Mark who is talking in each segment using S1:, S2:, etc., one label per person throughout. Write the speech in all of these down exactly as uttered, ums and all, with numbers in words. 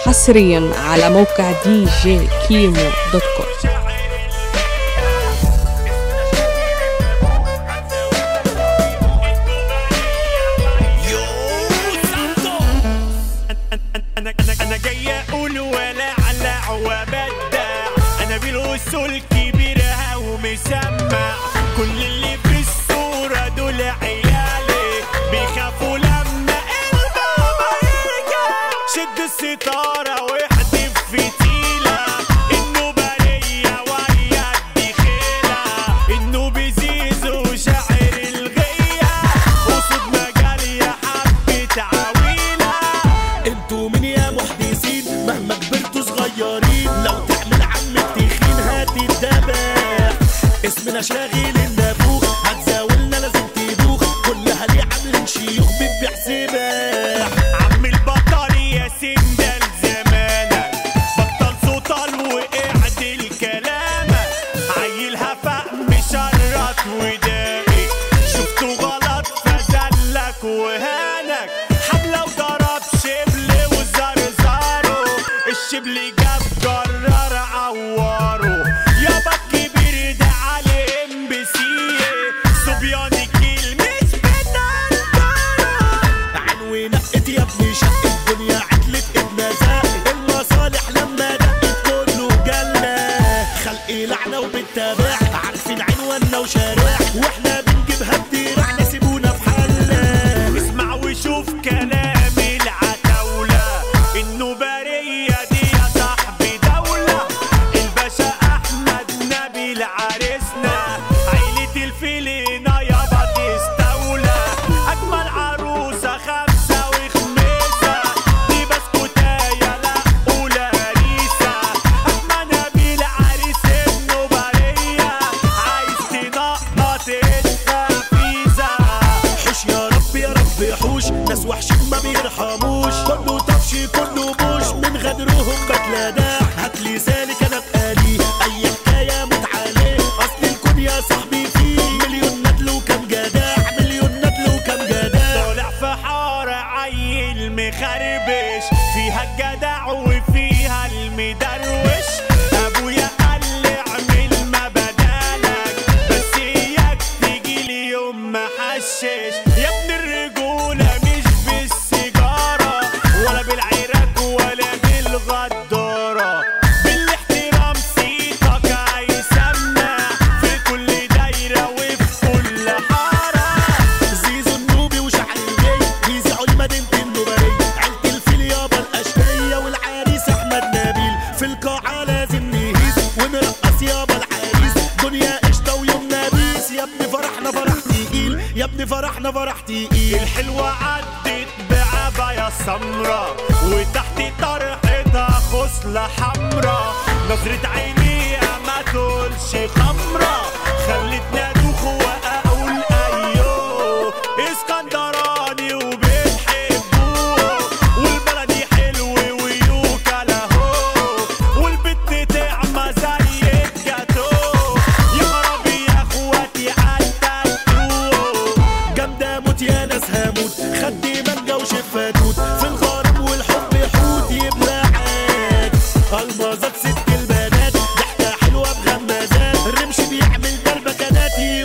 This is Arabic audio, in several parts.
S1: حصريا على موقع دي جي كيمو دوت كوم.
S2: الوصول كبيرها ومسمع كل اللي في الصورة دول عيالي بيخافوا لما البابا يرجع. شد الستارة واحدف فتيلة انه برية ويا الدخيلة انه بزيزو شاعر الغية وصوت مجالية حبة عويلة.
S3: انتوا مين يا محدثين مهما كبرتوا صغيرين لو تعمل عمك تخين هتتدبح. اسمنا شاغل النافوخ هتزاولنا لازم تدوخ كلها ليه عاملين شيوخ بتبيع سباح.
S2: عم البطل يا سندل زمانك بطل صوتال وقعد الكلامك عيلها فهم شرط وداقي شفته غلط فزلك وهانك حملة وضرب شبل وزرزاره الشبل جاب جرار عواره يابا الكبير ده على ام بي سي صبيان الجيل مش بتقدره.
S3: عنوي نقت يا ابني شق الدنيا عدلت ابن زاق المصالح لما دقت كله جنة خلقي لعنة وبالتابع عارفين عنواننا وشارع واحنا بنجيبها بدراعنا سيبونا في حالنا.
S2: اسمع وشوف كلام العتاولة انه برية دي يا صاحبي دولة الباشا احمد نبيل عريسنا عيلة الفيلينا يابا تستولى اجمل عروسة خمسة وخميسة دي بسكوتاية لا اولى ريسة احمد نبيل عريس ابنه برية عايز تنقط ادفع فيزا.
S3: حوش يا رب يا رب حوش ناس وحشين ما بيرحموش كله طفش كله بوش من غدرهم بتلادع. هاتلي سالك انا بقالي اي حكايه متعالي اصل الكون يا صاحبي فيه مليون ندل وكم جدع مليون ندل وكم جدع.
S2: طالع في حارة عيل مخربش فيها الجدع وفيها المدروش ابويا قال لي اعمل ما بدالك بس اياك تجيلي يوم ما حشش يا ابن الرجولة مش بالسيجارة ولا بالعراك ولا بالغدارة بالاحترام صيتك هيسمع في كل دايرة وفي كل حارة.
S3: زيزو النوبي وشعر الجاي بيزعوا لمدينة النوبرية عيلة الفيل يابا الأشقية والعريس أحمد نبيل في القاعة لازم نهيس ونرقص يابا العريس دنيا قشطة ويوم نبيس يا ابني فرحنا فرح تقيل يا ابني فرحنا فرح تقيل.
S2: الحلوة عدت بعباية سمرا وتحت طرحتها خصلة حمرا نظرة عينيها ما تقولش خمرة خلتني ادوخ واقول ايوه اسكندراني وبتحبوه والبلدي حلو ويوكا لهو والبت طعمة زي الجاتو يا خرابي يا اخواتي عالتاتو
S3: جامدة موت يا ناس هموت خدي مانجا وشفاتوت في الغرام والحب حوت يبلعك المازات ست البنات ضحكة حلوة بغمازات الرمش بيعمل دربكنات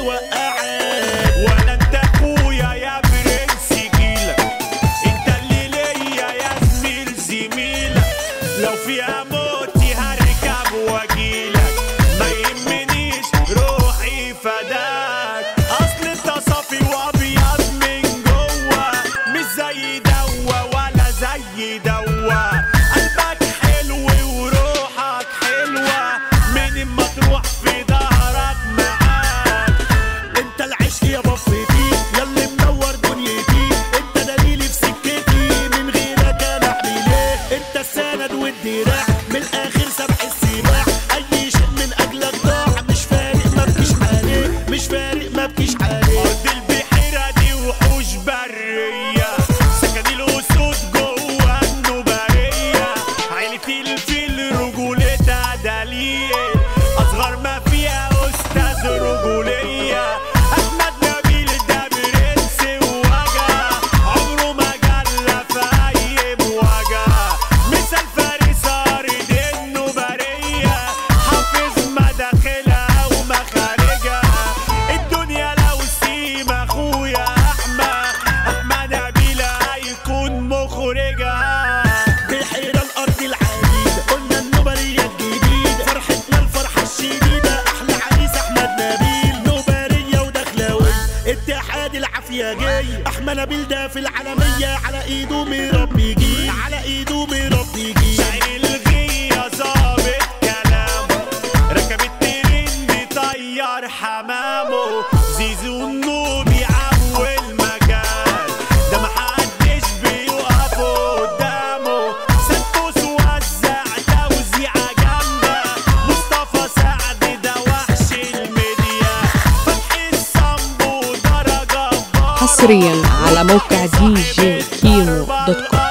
S3: ده في العالمية على ايده مربي جي، على ايده مربي جي.
S2: شايل غية ظابط كلامه، ركب الترند طير حمامه. زيزو النوبي عول مجال، ده محدش بيقف قدامه. سانتوس وزع توزيعة جامدة، مصطفى سعد ده وحش الميديا. فتحي الصنبو درجة بارة،
S1: حصريا على موقع دي جي كيمو دوت كوم.